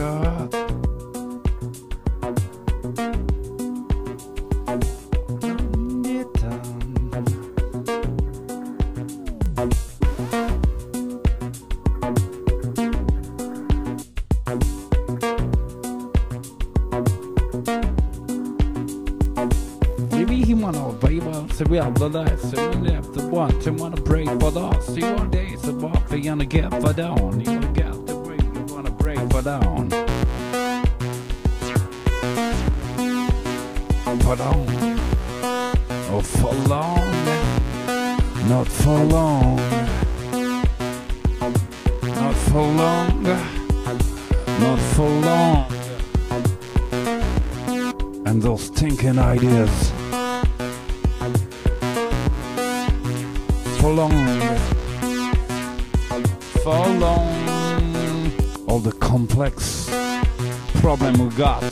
God. Maybe he wanna vibe out, so we have the lights, so we left the one, to wanna break for us. See one day it's a walk, they gonna get for down. You wanna get the break, you wanna break for down. For down. Oh, for long. Not for long. Not for long. Not for long. And those stinking ideas. For long. For long. All the complex problem we got.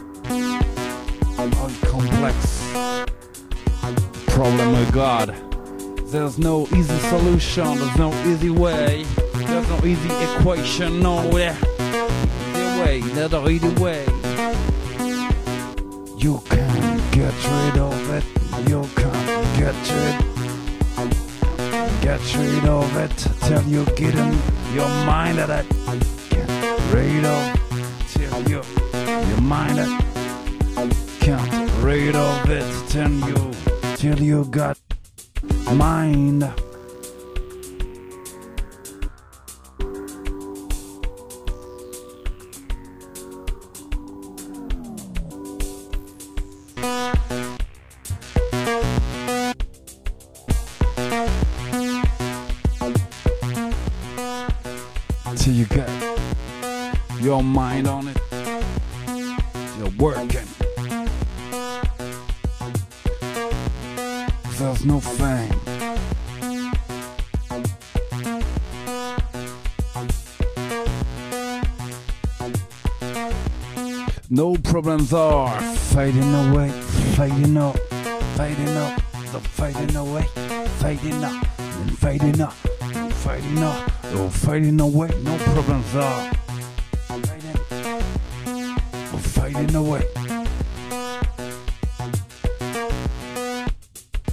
All the complex problem we got. There's no easy solution, there's no easy way. There's no easy equation, nowhere. Either way, neither either way. You can't get rid of it. You can't get rid of it till you get in your mind that get rid of till your mind that can't rid of it till you got mind. Till you got your mind on it, you're working. There's no fame. No problems are fading away, fading up, fading up, the fading away, fading up, and fading up, and fading up, oh fading away. No problems are fading, oh fading away.